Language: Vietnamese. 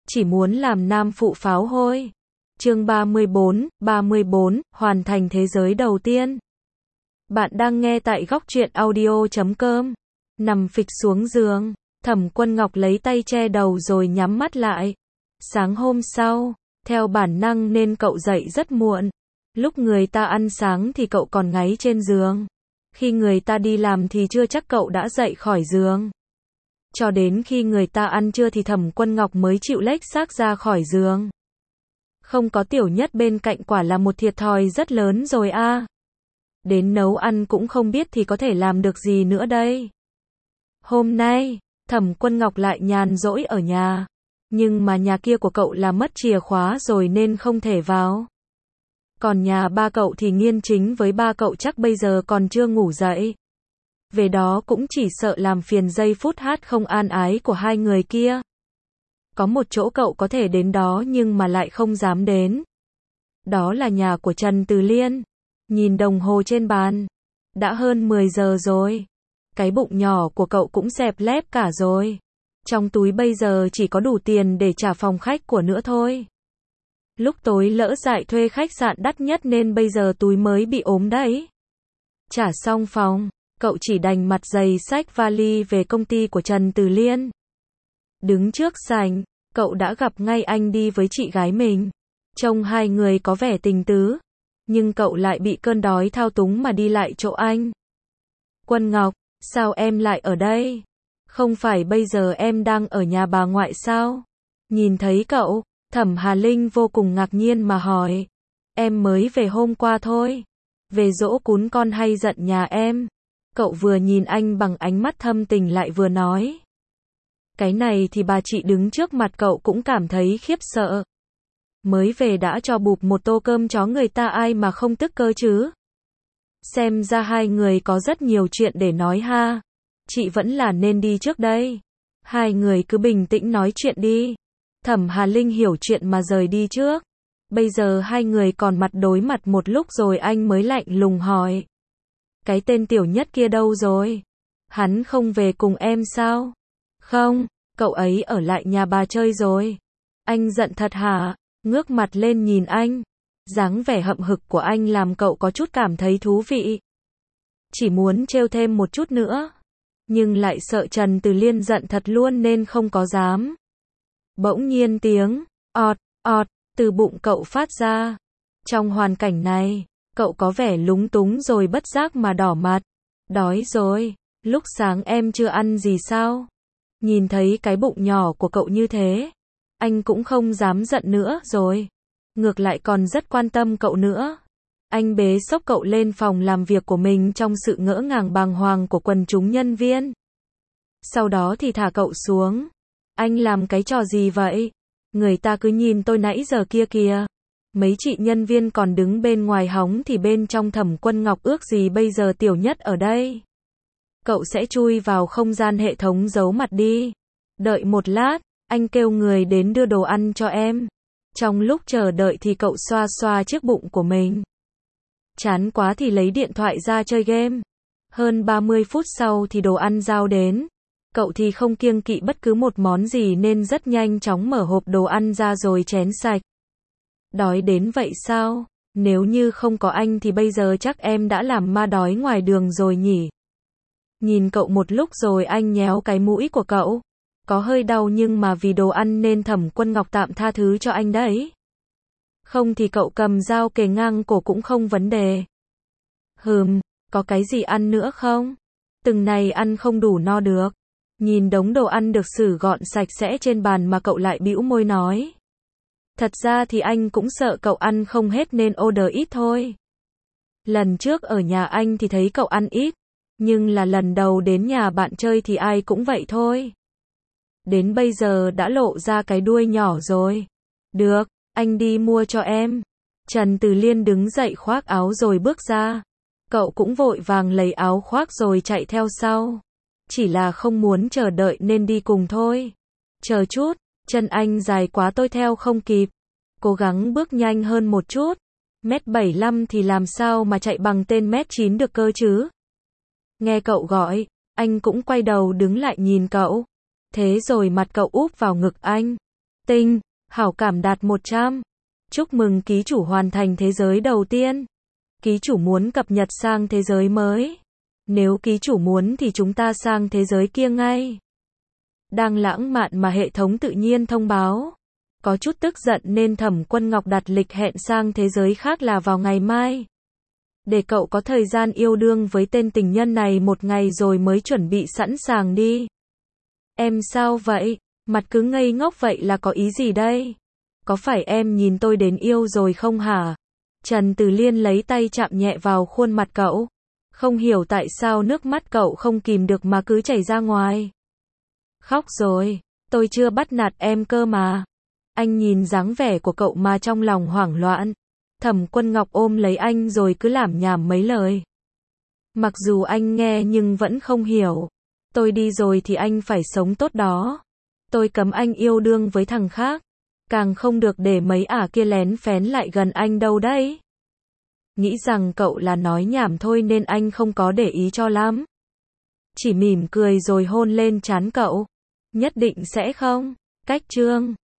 Chỉ muốn làm nam phụ pháo hôi. Chương 34, hoàn thành thế giới đầu tiên. Bạn đang nghe tại góc truyện audio.com. Nằm phịch xuống giường, Thẩm Quân Ngọc lấy tay che đầu rồi nhắm mắt lại. Sáng hôm sau, theo bản năng nên cậu dậy rất muộn. Lúc người ta ăn sáng thì cậu còn ngáy trên giường. Khi người ta đi làm thì chưa chắc cậu đã dậy khỏi giường. Cho đến khi người ta ăn trưa thì Thẩm Quân Ngọc mới chịu lếch xác ra khỏi giường. Không có Tiểu Nhất bên cạnh quả là một thiệt thòi rất lớn rồi a. Đến nấu ăn cũng không biết thì có thể làm được gì nữa đây. Hôm nay, Thẩm Quân Ngọc lại nhàn rỗi ở nhà. Nhưng mà nhà kia của cậu là mất chìa khóa rồi nên không thể vào. Còn nhà ba cậu thì Nghiên Chính với ba cậu chắc bây giờ còn chưa ngủ dậy. Về đó cũng chỉ sợ làm phiền giây phút hát không an ái của hai người kia. Có một chỗ cậu có thể đến đó nhưng mà lại không dám đến. Đó là nhà của Trần Từ Liên. Nhìn đồng hồ trên bàn. Đã hơn 10 giờ rồi. Cái bụng nhỏ của cậu cũng xẹp lép cả rồi. Trong túi bây giờ chỉ có đủ tiền để trả phòng khách của nữa thôi. Lúc tối lỡ dại thuê khách sạn đắt nhất nên bây giờ túi mới bị ốm đấy. Trả xong phòng, cậu chỉ đành mặt dày xách vali về công ty của Trần Từ Liên. Đứng trước sảnh, cậu đã gặp ngay anh đi với chị gái mình. Trông hai người có vẻ tình tứ, nhưng cậu lại bị cơn đói thao túng mà đi lại chỗ anh. Quân Ngọc, sao em lại ở đây? Không phải bây giờ em đang ở nhà bà ngoại sao? Nhìn thấy cậu, Thẩm Hà Linh vô cùng ngạc nhiên mà hỏi. Em mới về hôm qua thôi. Về dỗ cún con hay giận nhà em? Cậu vừa nhìn anh bằng ánh mắt thâm tình lại vừa nói. Cái này thì bà chị đứng trước mặt cậu cũng cảm thấy khiếp sợ. Mới về đã cho bụp một tô cơm chó người ta ai mà không tức cơ chứ? Xem ra hai người có rất nhiều chuyện để nói ha. Chị vẫn là nên đi trước đây. Hai người cứ bình tĩnh nói chuyện đi. Thẩm Hà Linh hiểu chuyện mà rời đi trước. Bây giờ hai người còn mặt đối mặt một lúc rồi anh mới lạnh lùng hỏi. Cái tên Tiểu Nhất kia đâu rồi? Hắn không về cùng em sao? Không, cậu ấy ở lại nhà bà chơi rồi. Anh giận thật hả? Ngước mặt lên nhìn anh. Dáng vẻ hậm hực của anh làm cậu có chút cảm thấy thú vị. Chỉ muốn trêu thêm một chút nữa. Nhưng lại sợ Trần Từ Liên giận thật luôn nên không có dám. Bỗng nhiên tiếng ọt, ọt từ bụng cậu phát ra. Trong hoàn cảnh này, cậu có vẻ lúng túng rồi bất giác mà đỏ mặt. Đói rồi, lúc sáng em chưa ăn gì sao? Nhìn thấy cái bụng nhỏ của cậu như thế, anh cũng không dám giận nữa rồi. Ngược lại còn rất quan tâm cậu nữa. Anh bế xốc cậu lên phòng làm việc của mình trong sự ngỡ ngàng bàng hoàng của quần chúng nhân viên. Sau đó thì thả cậu xuống. Anh làm cái trò gì vậy? Người ta cứ nhìn tôi nãy giờ kia kìa. Mấy chị nhân viên còn đứng bên ngoài hóng thì bên trong Thẩm Quân Ngọc ước gì bây giờ Tiểu Nhất ở đây. Cậu sẽ chui vào không gian hệ thống giấu mặt đi. Đợi một lát, anh kêu người đến đưa đồ ăn cho em. Trong lúc chờ đợi thì cậu xoa xoa chiếc bụng của mình. Chán quá thì lấy điện thoại ra chơi game. Hơn 30 phút sau thì đồ ăn giao đến. Cậu thì không kiêng kỵ bất cứ một món gì nên rất nhanh chóng mở hộp đồ ăn ra rồi chén sạch. Đói đến vậy sao? Nếu như không có anh thì bây giờ chắc em đã làm ma đói ngoài đường rồi nhỉ? Nhìn cậu một lúc rồi anh nhéo cái mũi của cậu. Có hơi đau nhưng mà vì đồ ăn nên Thẩm Quân Ngọc tạm tha thứ cho anh đấy. Không thì cậu cầm dao kề ngang cổ cũng không vấn đề. Có cái gì ăn nữa không? Từng này ăn không đủ no được. Nhìn đống đồ ăn được xử gọn sạch sẽ trên bàn mà cậu lại bĩu môi nói. Thật ra thì anh cũng sợ cậu ăn không hết nên order ít thôi. Lần trước ở nhà anh thì thấy cậu ăn ít. Nhưng là lần đầu đến nhà bạn chơi thì ai cũng vậy thôi. Đến bây giờ đã lộ ra cái đuôi nhỏ rồi. Được, anh đi mua cho em. Trần Từ Liên đứng dậy khoác áo rồi bước ra. Cậu cũng vội vàng lấy áo khoác rồi chạy theo sau. Chỉ là không muốn chờ đợi nên đi cùng thôi. Chờ chút, chân anh dài quá tôi theo không kịp. Cố gắng bước nhanh hơn một chút. 1m75 thì làm sao mà chạy bằng tên 1m9 được cơ chứ? Nghe cậu gọi, anh cũng quay đầu đứng lại nhìn cậu. Thế rồi mặt cậu úp vào ngực anh. Tinh, hảo cảm đạt 100. Chúc mừng ký chủ hoàn thành thế giới đầu tiên. Ký chủ muốn cập nhật sang thế giới mới. Nếu ký chủ muốn thì chúng ta sang thế giới kia ngay. Đang lãng mạn mà hệ thống tự nhiên thông báo. Có chút tức giận nên Thẩm Quân Ngọc đặt lịch hẹn sang thế giới khác là vào ngày mai. Để cậu có thời gian yêu đương với tên tình nhân này một ngày rồi mới chuẩn bị sẵn sàng đi. Em sao vậy? Mặt cứ ngây ngốc vậy là có ý gì đây? Có phải em nhìn tôi đến yêu rồi không hả? Trần Từ Liên lấy tay chạm nhẹ vào khuôn mặt cậu. Không hiểu tại sao nước mắt cậu không kìm được mà cứ chảy ra ngoài. Khóc rồi, tôi chưa bắt nạt em cơ mà. Anh nhìn dáng vẻ của cậu mà trong lòng hoảng loạn. Thẩm Quân Ngọc ôm lấy anh rồi cứ lảm nhảm mấy lời. Mặc dù anh nghe nhưng vẫn không hiểu. Tôi đi rồi thì anh phải sống tốt đó. Tôi cấm anh yêu đương với thằng khác. Càng không được để mấy ả kia lén phén lại gần anh đâu đấy. Nghĩ rằng cậu là nói nhảm thôi nên anh không có để ý cho lắm. Chỉ mỉm cười rồi hôn lên trán cậu. Nhất định sẽ không. Cách chương